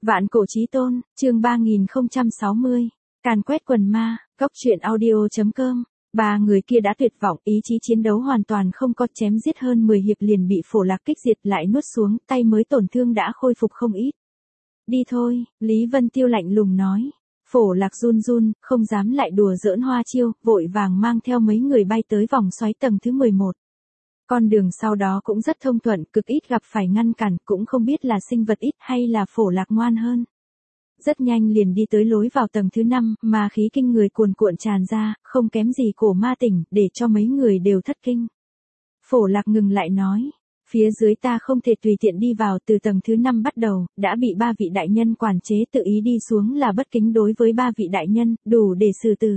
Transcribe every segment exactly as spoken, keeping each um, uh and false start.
Vạn cổ chí tôn, chương ba nghìn không trăm sáu mươi. Càn quét quần ma, góc truyện audio chấm com. Ba người kia đã tuyệt vọng, ý chí chiến đấu hoàn toàn không có, chém giết hơn mười hiệp liền bị Phổ Lạc kích diệt lại nuốt xuống, tay mới tổn thương đã khôi phục không ít. Đi thôi, Lý Vân Tiêu lạnh lùng nói. Phổ Lạc run run, không dám lại đùa giỡn hoa chiêu, vội vàng mang theo mấy người bay tới vòng xoáy tầng thứ mười một. Con đường sau đó cũng rất thông thuận, cực ít gặp phải ngăn cản, cũng không biết là sinh vật ít hay là Phổ Lạc ngoan hơn. Rất nhanh liền đi tới lối vào tầng thứ năm, ma khí kinh người cuồn cuộn tràn ra, không kém gì cổ ma tỉnh, để cho mấy người đều thất kinh. Phổ Lạc ngừng lại nói, phía dưới ta không thể tùy tiện đi vào, từ tầng thứ năm bắt đầu, đã bị ba vị đại nhân quản chế, tự ý đi xuống là bất kính đối với ba vị đại nhân, đủ để xử tử.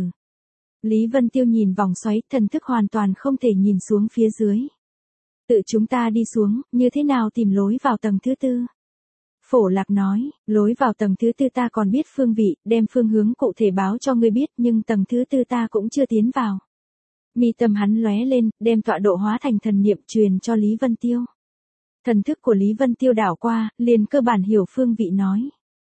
Lý Vân Tiêu nhìn vòng xoáy, thần thức hoàn toàn không thể nhìn xuống phía dưới. Tự chúng ta đi xuống, như thế nào tìm lối vào tầng thứ tư? Phổ Lạc nói, lối vào tầng thứ tư ta còn biết phương vị, đem phương hướng cụ thể báo cho ngươi biết, nhưng tầng thứ tư ta cũng chưa tiến vào. Mi tâm hắn lóe lên, đem tọa độ hóa thành thần niệm truyền cho Lý Vân Tiêu. Thần thức của Lý Vân Tiêu đảo qua, liền cơ bản hiểu phương vị nói.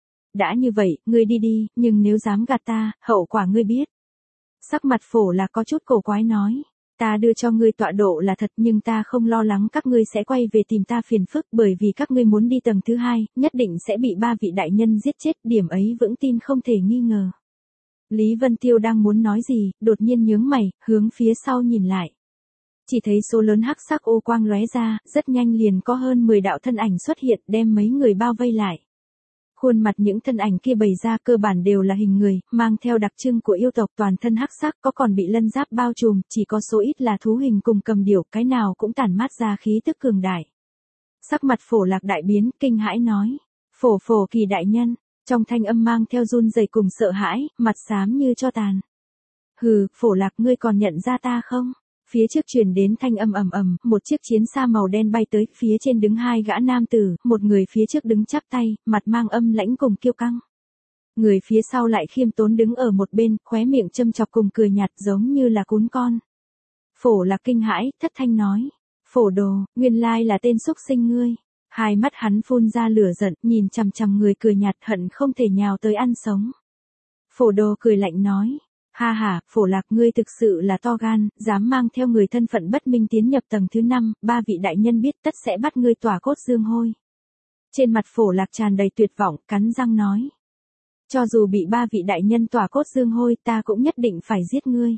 Đã như vậy, ngươi đi đi, nhưng nếu dám gạt ta, hậu quả ngươi biết. Sắc mặt Phổ Lạc có chút cổ quái nói. Ta đưa cho ngươi tọa độ là thật, nhưng ta không lo lắng các ngươi sẽ quay về tìm ta phiền phức, bởi vì các ngươi muốn đi tầng thứ hai, nhất định sẽ bị ba vị đại nhân giết chết, điểm ấy vững tin không thể nghi ngờ. Lý Vân Tiêu đang muốn nói gì, đột nhiên nhướng mày, hướng phía sau nhìn lại. Chỉ thấy số lớn hắc sắc ô quang lóe ra, rất nhanh liền có hơn mười đạo thân ảnh xuất hiện, đem mấy người bao vây lại. Khuôn mặt những thân ảnh kia bày ra cơ bản đều là hình người, mang theo đặc trưng của yêu tộc, toàn thân hắc sắc, có còn bị lân giáp bao trùm, chỉ có số ít là thú hình cùng cầm điểu, cái nào cũng tản mát ra khí tức cường đại. Sắc mặt Phổ Lạc đại biến, kinh hãi nói, Phổ Phổ Kỳ đại nhân, trong thanh âm mang theo run rẩy cùng sợ hãi, mặt xám như tro tàn. Hừ, Phổ Lạc ngươi còn nhận ra ta không? Phía trước truyền đến thanh âm ầm ầm, một chiếc chiến xa màu đen bay tới, phía trên đứng hai gã nam tử, một người phía trước đứng chắp tay, mặt mang âm lãnh cùng kiêu căng. Người phía sau lại khiêm tốn đứng ở một bên, khóe miệng châm chọc cùng cười nhạt giống như là cún con. Phổ Lạc kinh hãi, thất thanh nói, Phổ Đồ, nguyên lai là tên xúc sinh ngươi. Hai mắt hắn phun ra lửa giận, nhìn chằm chằm người cười nhạt hận không thể nhào tới ăn sống. Phổ Đồ cười lạnh nói. Ha ha, Phổ Lạc ngươi thực sự là to gan, dám mang theo người thân phận bất minh tiến nhập tầng thứ năm, ba vị đại nhân biết tất sẽ bắt ngươi tỏa cốt dương hôi. Trên mặt Phổ Lạc tràn đầy tuyệt vọng, cắn răng nói. Cho dù bị ba vị đại nhân tỏa cốt dương hôi, ta cũng nhất định phải giết ngươi.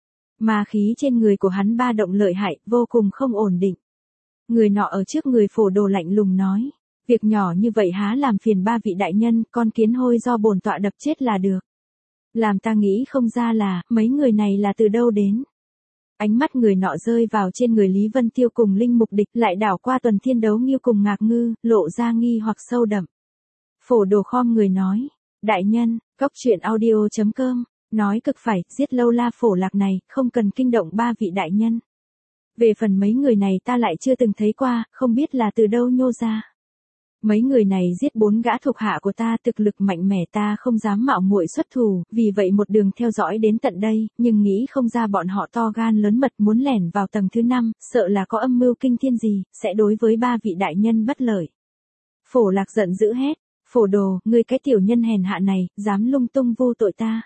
Ma khí trên người của hắn ba động lợi hại, vô cùng không ổn định. Người nọ ở trước người Phổ Đồ lạnh lùng nói. Việc nhỏ như vậy há làm phiền ba vị đại nhân, con kiến hôi do bổn tọa đập chết là được. Làm ta nghĩ không ra là, mấy người này là từ đâu đến. Ánh mắt người nọ rơi vào trên người Lý Vân Tiêu cùng Linh Mục Địch, lại đảo qua Tuần Thiên Đấu Nghiêu cùng Ngạc Ngư, lộ ra nghi hoặc sâu đậm. Phổ Đồ khom người nói, đại nhân, góc truyện audio chấm com, nói cực phải, giết lâu la Phổ Lạc này, không cần kinh động ba vị đại nhân. Về phần mấy người này ta lại chưa từng thấy qua, không biết là từ đâu nhô ra. Mấy người này giết bốn gã thuộc hạ của ta, thực lực mạnh mẽ, ta không dám mạo muội xuất thủ, vì vậy một đường theo dõi đến tận đây, nhưng nghĩ không ra bọn họ to gan lớn mật muốn lẻn vào tầng thứ năm, sợ là có âm mưu kinh thiên gì, sẽ đối với ba vị đại nhân bất lợi. Phổ Lạc giận dữ hét, Phổ Đồ, ngươi cái tiểu nhân hèn hạ này, dám lung tung vô tội ta.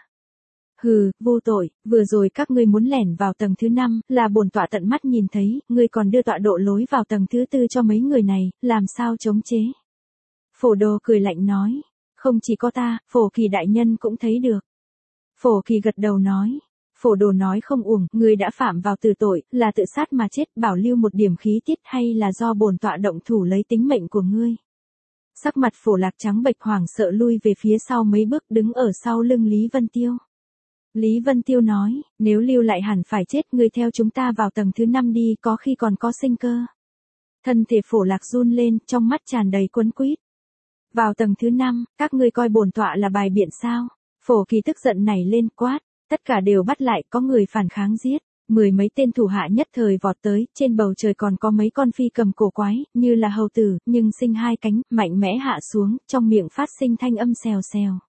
Hừ, vô tội, vừa rồi các ngươi muốn lẻn vào tầng thứ năm, là bổn tọa tận mắt nhìn thấy, ngươi còn đưa tọa độ lối vào tầng thứ tư cho mấy người này, làm sao chống chế. Phổ Đồ cười lạnh nói, không chỉ có ta, Phổ Kỳ đại nhân cũng thấy được. Phổ Kỳ gật đầu nói, Phổ Đồ nói không uổng, ngươi đã phạm vào tử tội, là tự sát mà chết, bảo lưu một điểm khí tiết hay là do bổn tọa động thủ lấy tính mệnh của ngươi. Sắc mặt Phổ Lạc trắng bệch hoảng sợ lui về phía sau mấy bước, đứng ở sau lưng Lý Vân Tiêu. Lý Vân Tiêu nói, nếu lưu lại hẳn phải chết, ngươi theo chúng ta vào tầng thứ năm đi, có khi còn có sinh cơ. Thân thể Phổ Lạc run lên, trong mắt tràn đầy quấn quýt. Vào tầng thứ năm, các ngươi coi bổn tọa là bài biện sao? Phổ Kỳ tức giận nảy lên quát, tất cả đều bắt lại, có người phản kháng giết. Mười mấy tên thủ hạ nhất thời vọt tới, trên bầu trời còn có mấy con phi cầm cổ quái, như là hầu tử, nhưng sinh hai cánh, mạnh mẽ hạ xuống, trong miệng phát sinh thanh âm xèo xèo.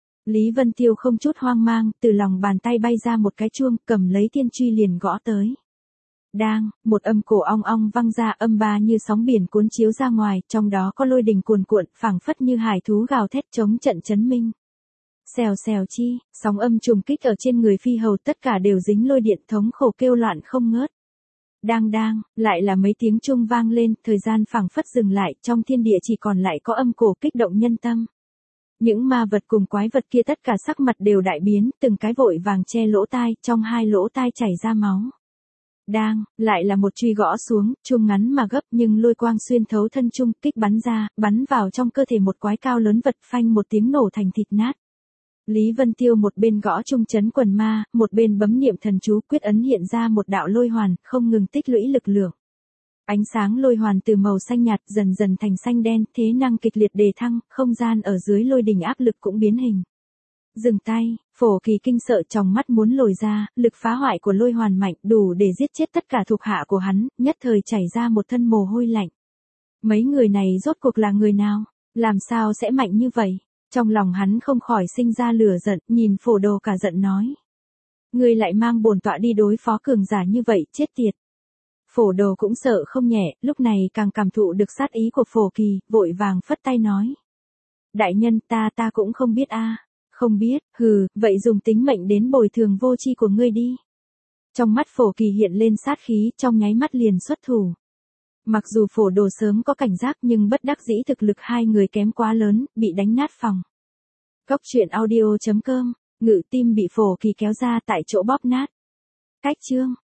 Lý Vân Tiêu không chút hoang mang, từ lòng bàn tay bay ra một cái chuông, cầm lấy tiên truy liền gõ tới. Đang, một âm cổ ong ong vang ra, âm ba như sóng biển cuốn chiếu ra ngoài, trong đó có lôi đình cuồn cuộn, phảng phất như hải thú gào thét chống trận chấn minh. Xèo xèo chi, sóng âm trùng kích ở trên người phi hầu, tất cả đều dính lôi điện, thống khổ kêu loạn không ngớt. Đang đang, lại là mấy tiếng chuông vang lên, thời gian phảng phất dừng lại, trong thiên địa chỉ còn lại có âm cổ kích động nhân tâm. Những ma vật cùng quái vật kia tất cả sắc mặt đều đại biến, từng cái vội vàng che lỗ tai, trong hai lỗ tai chảy ra máu. Đang, lại là một truy gõ xuống, chuông ngắn mà gấp nhưng lôi quang xuyên thấu thân trung, kích bắn ra, bắn vào trong cơ thể một quái cao lớn vật, phanh một tiếng nổ thành thịt nát. Lý Vân Tiêu một bên gõ trung chấn quần ma, một bên bấm niệm thần chú, quyết ấn hiện ra một đạo lôi hoàn, không ngừng tích lũy lực lượng. Ánh sáng lôi hoàn từ màu xanh nhạt dần dần thành xanh đen, thế năng kịch liệt đề thăng, không gian ở dưới lôi đỉnh áp lực cũng biến hình. Dừng tay, Phổ Kỳ kinh sợ trong mắt muốn lồi ra, lực phá hoại của lôi hoàn mạnh đủ để giết chết tất cả thuộc hạ của hắn, nhất thời chảy ra một thân mồ hôi lạnh. Mấy người này rốt cuộc là người nào? Làm sao sẽ mạnh như vậy? Trong lòng hắn không khỏi sinh ra lửa giận, nhìn Phổ Đồ cả giận nói. Ngươi lại mang bổn tọa đi đối phó cường giả như vậy, chết tiệt. Phổ Đồ cũng sợ không nhẹ, lúc này càng cảm thụ được sát ý của Phổ Kỳ, vội vàng phất tay nói. Đại nhân, ta ta cũng không biết a. Không biết, hừ, vậy dùng tính mệnh đến bồi thường vô tri của ngươi đi. Trong mắt Phổ Kỳ hiện lên sát khí, trong nháy mắt liền xuất thủ. Mặc dù Phổ Đồ sớm có cảnh giác nhưng bất đắc dĩ thực lực hai người kém quá lớn, bị đánh nát phòng. Cốc truyện audio chấm com, ngự tim bị Phổ Kỳ kéo ra tại chỗ bóp nát. Cách chương.